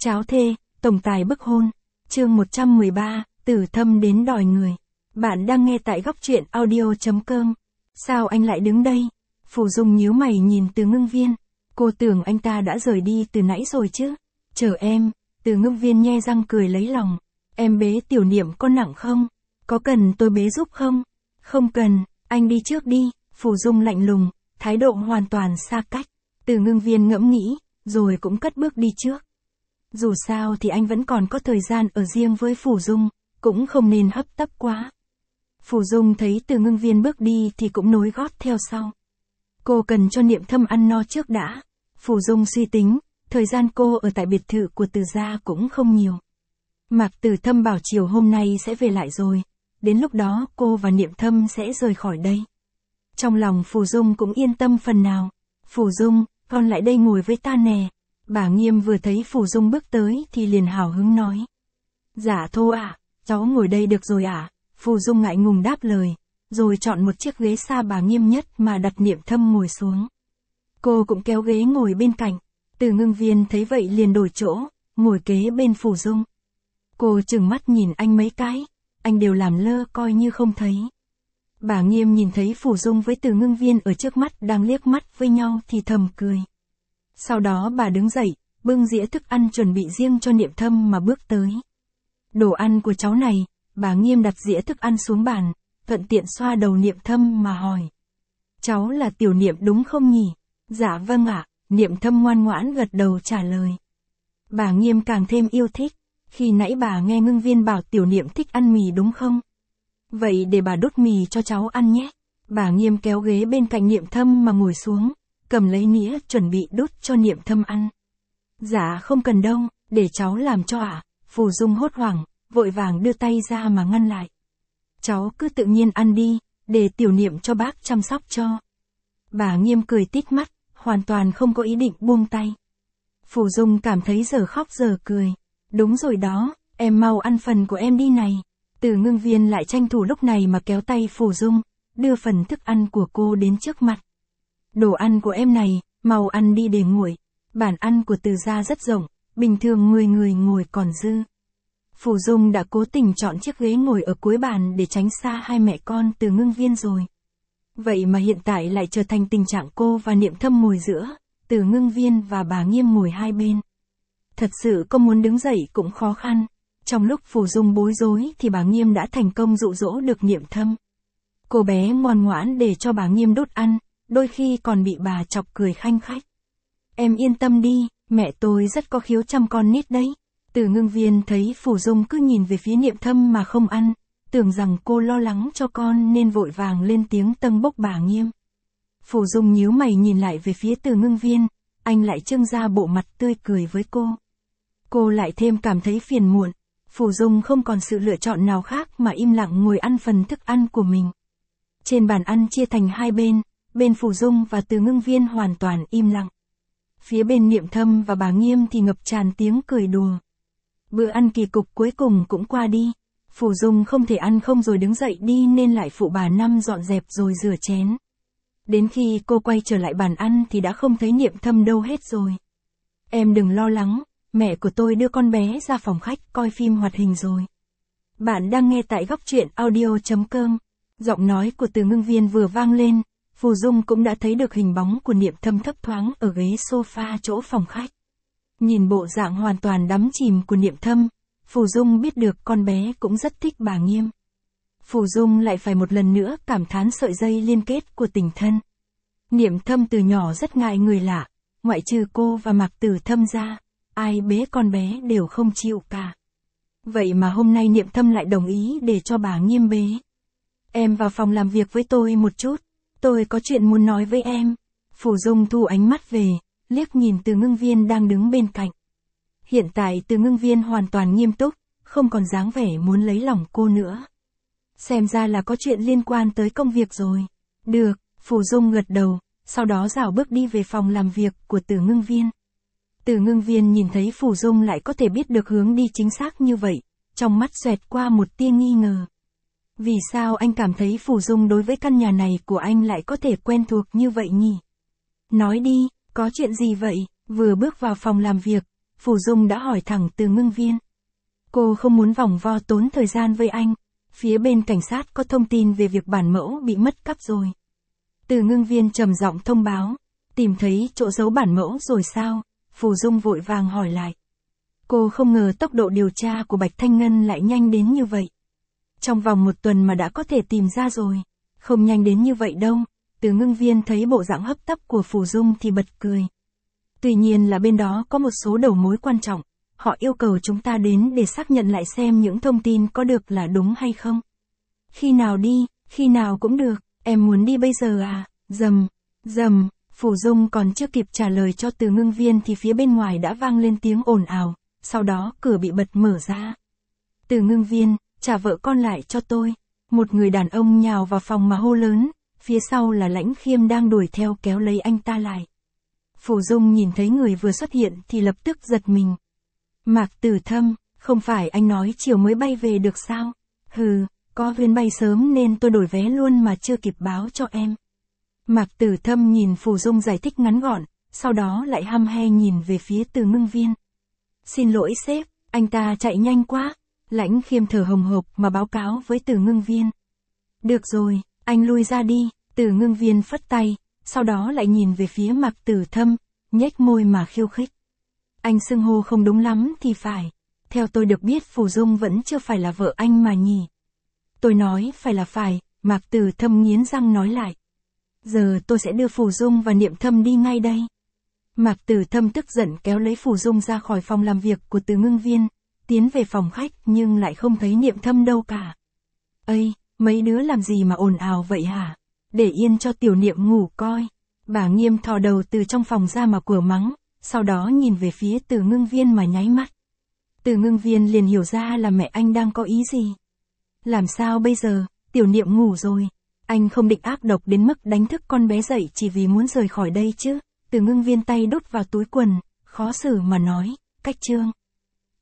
Cháo thê, tổng tài bức hôn. Chương 113, Tử Thâm đến đòi người. Bạn đang nghe tại góc truyện audio.com. Sao anh lại đứng đây? Phù Dung nhíu mày nhìn Từ Ngưng Viên. Cô tưởng anh ta đã rời đi từ nãy rồi chứ. Chờ em. Từ Ngưng Viên nhe răng cười lấy lòng. Em bế Tiểu Niệm có nặng không? Có cần tôi bế giúp không? Không cần, anh đi trước đi. Phù Dung lạnh lùng, thái độ hoàn toàn xa cách. Từ Ngưng Viên ngẫm nghĩ, rồi cũng cất bước đi trước. Dù sao thì anh vẫn còn có thời gian ở riêng với Phù Dung, cũng không nên hấp tấp quá. Phù Dung thấy Từ Ngưng Viên bước đi thì cũng nối gót theo sau. Cô cần cho Niệm Thâm ăn no trước đã. Phù Dung suy tính, thời gian cô ở tại biệt thự của Từ gia cũng không nhiều. Mạc Tử Thâm bảo chiều hôm nay sẽ về lại rồi, đến lúc đó cô và Niệm Thâm sẽ rời khỏi đây. Trong lòng Phù Dung cũng yên tâm phần nào. Phù Dung, con lại đây ngồi với ta nè. Bà Nghiêm vừa thấy Phù Dung bước tới thì liền hào hứng nói. Dạ thô ạ, cháu ngồi đây được rồi ạ. Phù Dung ngại ngùng đáp lời, rồi chọn một chiếc ghế xa bà Nghiêm nhất mà đặt Niệm Thâm ngồi xuống. Cô cũng kéo ghế ngồi bên cạnh. Từ Ngưng Viên thấy vậy liền đổi chỗ, ngồi kế bên Phù Dung. Cô trừng mắt nhìn anh mấy cái, anh đều làm lơ coi như không thấy. Bà Nghiêm nhìn thấy Phù Dung với Từ Ngưng Viên ở trước mắt đang liếc mắt với nhau thì thầm cười. Sau đó bà đứng dậy, bưng dĩa thức ăn chuẩn bị riêng cho Niệm Thâm mà bước tới. Đồ ăn của cháu này, bà Nghiêm đặt dĩa thức ăn xuống bàn, thuận tiện xoa đầu Niệm Thâm mà hỏi. Cháu là Tiểu Niệm đúng không nhỉ? Dạ vâng ạ, Niệm Thâm ngoan ngoãn gật đầu trả lời. Bà Nghiêm càng thêm yêu thích, khi nãy bà nghe Ngưng Viên bảo Tiểu Niệm thích ăn mì đúng không? Vậy để bà đút mì cho cháu ăn nhé. Bà Nghiêm kéo ghế bên cạnh Niệm Thâm mà ngồi xuống, cầm lấy nĩa chuẩn bị đút cho Niệm Thâm ăn. Dạ không cần đâu, để cháu làm cho ạ. Phù Dung hốt hoảng, vội vàng đưa tay ra mà ngăn lại. Cháu cứ tự nhiên ăn đi, để Tiểu Niệm cho bác chăm sóc cho. Bà Nghiêm cười tít mắt, hoàn toàn không có ý định buông tay. Phù Dung cảm thấy giờ khóc giờ cười. Đúng rồi đó, em mau ăn phần của em đi này. Từ Ngưng Viên lại tranh thủ lúc này mà kéo tay Phù Dung, đưa phần thức ăn của cô đến trước mặt. Đồ ăn của em này, mau ăn đi để nguội. Bàn ăn của Từ gia rất rộng, bình thường 10 người ngồi còn dư. Phù Dung đã cố tình chọn chiếc ghế ngồi ở cuối bàn để tránh xa hai mẹ con Từ Ngưng Viên rồi. Vậy mà hiện tại lại trở thành tình trạng cô và Niệm Thâm ngồi giữa, Từ Ngưng Viên và bà Nghiêm ngồi hai bên. Thật sự có muốn đứng dậy cũng khó khăn. Trong lúc Phù Dung bối rối thì bà Nghiêm đã thành công dụ dỗ được Niệm Thâm. Cô bé ngoan ngoãn để cho bà Nghiêm đút ăn, đôi khi còn bị bà chọc cười khanh khách. Em yên tâm đi, mẹ tôi rất có khiếu chăm con nít đấy. Từ Ngưng Viên thấy Phù Dung cứ nhìn về phía Niệm Thâm mà không ăn, tưởng rằng cô lo lắng cho con nên vội vàng lên tiếng tâng bốc bà Nghiêm. Phù Dung nhíu mày nhìn lại về phía Từ Ngưng Viên, anh lại trưng ra bộ mặt tươi cười với cô. Cô lại thêm cảm thấy phiền muộn. Phù Dung không còn sự lựa chọn nào khác mà im lặng ngồi ăn phần thức ăn của mình. Trên bàn ăn chia thành hai bên Phù Dung và Từ Ngưng Viên hoàn toàn im lặng. Phía bên Niệm Thâm và bà Nghiêm thì ngập tràn tiếng cười đùa. Bữa ăn kỳ cục cuối cùng cũng qua đi. Phù Dung không thể ăn không rồi đứng dậy đi nên lại phụ bà Năm dọn dẹp rồi rửa chén. Đến khi cô quay trở lại bàn ăn thì đã không thấy Niệm Thâm đâu hết rồi. Em đừng lo lắng, mẹ của tôi đưa con bé ra phòng khách coi phim hoạt hình rồi. Bạn đang nghe tại góc truyện audio.com. Giọng nói của Từ Ngưng Viên vừa vang lên, Phù Dung cũng đã thấy được hình bóng của Niệm Thâm thấp thoáng ở ghế sofa chỗ phòng khách. Nhìn bộ dạng hoàn toàn đắm chìm của Niệm Thâm, Phù Dung biết được con bé cũng rất thích bà Nghiêm. Phù Dung lại phải một lần nữa cảm thán sợi dây liên kết của tình thân. Niệm Thâm từ nhỏ rất ngại người lạ, ngoại trừ cô và Mạc Tử Thâm ra, ai bế con bé đều không chịu cả. Vậy mà hôm nay Niệm Thâm lại đồng ý để cho bà Nghiêm bế. Em vào phòng làm việc với tôi một chút, tôi có chuyện muốn nói với em. Phù Dung thu ánh mắt về, liếc nhìn Từ Ngưng Viên đang đứng bên cạnh. Hiện tại Từ Ngưng Viên hoàn toàn nghiêm túc, không còn dáng vẻ muốn lấy lòng cô nữa. Xem ra là có chuyện liên quan tới công việc rồi. Được, Phù Dung gật đầu, sau đó rảo bước đi về phòng làm việc của Từ Ngưng Viên. Từ Ngưng Viên nhìn thấy Phù Dung lại có thể biết được hướng đi chính xác như vậy, trong mắt xoẹt qua một tia nghi ngờ. Vì sao anh cảm thấy Phù Dung đối với căn nhà này của anh lại có thể quen thuộc như vậy nhỉ? Nói đi, có chuyện gì vậy? Vừa bước vào phòng làm việc, Phù Dung đã hỏi thẳng Từ Ngưng Viên. Cô không muốn vòng vo tốn thời gian với anh. Phía bên cảnh sát có thông tin về việc bản mẫu bị mất cắp rồi. Từ Ngưng Viên trầm giọng thông báo. Tìm thấy chỗ giấu bản mẫu rồi sao? Phù Dung vội vàng hỏi lại. Cô không ngờ tốc độ điều tra của Bạch Thanh Ngân lại nhanh đến như vậy. Trong vòng 1 tuần mà đã có thể tìm ra rồi. Không nhanh đến như vậy đâu. Từ Ngưng Viên thấy bộ dạng hấp tấp của Phù Dung thì bật cười. Tuy nhiên là bên đó có một số đầu mối quan trọng. Họ yêu cầu chúng ta đến để xác nhận lại xem những thông tin có được là đúng hay không. Khi nào đi, khi nào cũng được, em muốn đi bây giờ à? Rầm, Phù Dung còn chưa kịp trả lời cho Từ Ngưng Viên thì phía bên ngoài đã vang lên tiếng ồn ào, sau đó cửa bị bật mở ra. Từ Ngưng Viên, trả vợ con lại cho tôi. Một người đàn ông nhào vào phòng mà hô lớn, phía sau là Lãnh Khiêm đang đuổi theo kéo lấy anh ta lại. Phù Dung nhìn thấy người vừa xuất hiện thì lập tức giật mình. Mạc Tử Thâm, không phải anh nói chiều mới bay về được sao? Hừ, có chuyến bay sớm nên tôi đổi vé luôn mà chưa kịp báo cho em. Mạc Tử Thâm nhìn Phù Dung giải thích ngắn gọn, sau đó lại hăm he nhìn về phía Từ Ngưng Viên. Xin lỗi sếp, anh ta chạy nhanh quá. Lãnh Khiêm thở hồng hộc mà báo cáo với Từ Ngưng Viên. Được rồi, anh lui ra đi. Từ Ngưng Viên phất tay, sau đó lại nhìn về phía Mạc Tử Thâm, nhếch môi mà khiêu khích. Anh xưng hô không đúng lắm thì phải. Theo tôi được biết Phù Dung vẫn chưa phải là vợ anh mà nhỉ. Tôi nói phải là phải, Mạc Tử Thâm nghiến răng nói lại. Giờ tôi sẽ đưa Phù Dung và Niệm Thâm đi ngay đây. Mạc Tử Thâm tức giận kéo lấy Phù Dung ra khỏi phòng làm việc của Từ Ngưng Viên, tiến về phòng khách nhưng lại không thấy Niệm Thâm đâu cả. Ây, mấy đứa làm gì mà ồn ào vậy hả? Để yên cho tiểu Niệm ngủ coi. Bà Nghiêm thò đầu từ trong phòng ra mà quở mắng, sau đó nhìn về phía Từ Ngưng Viên mà nháy mắt. Từ Ngưng Viên liền hiểu ra là mẹ anh đang có ý gì. Làm sao bây giờ, tiểu Niệm ngủ rồi. Anh không định ác độc đến mức đánh thức con bé dậy chỉ vì muốn rời khỏi đây chứ. Từ Ngưng Viên tay đút vào túi quần, khó xử mà nói, cách chương.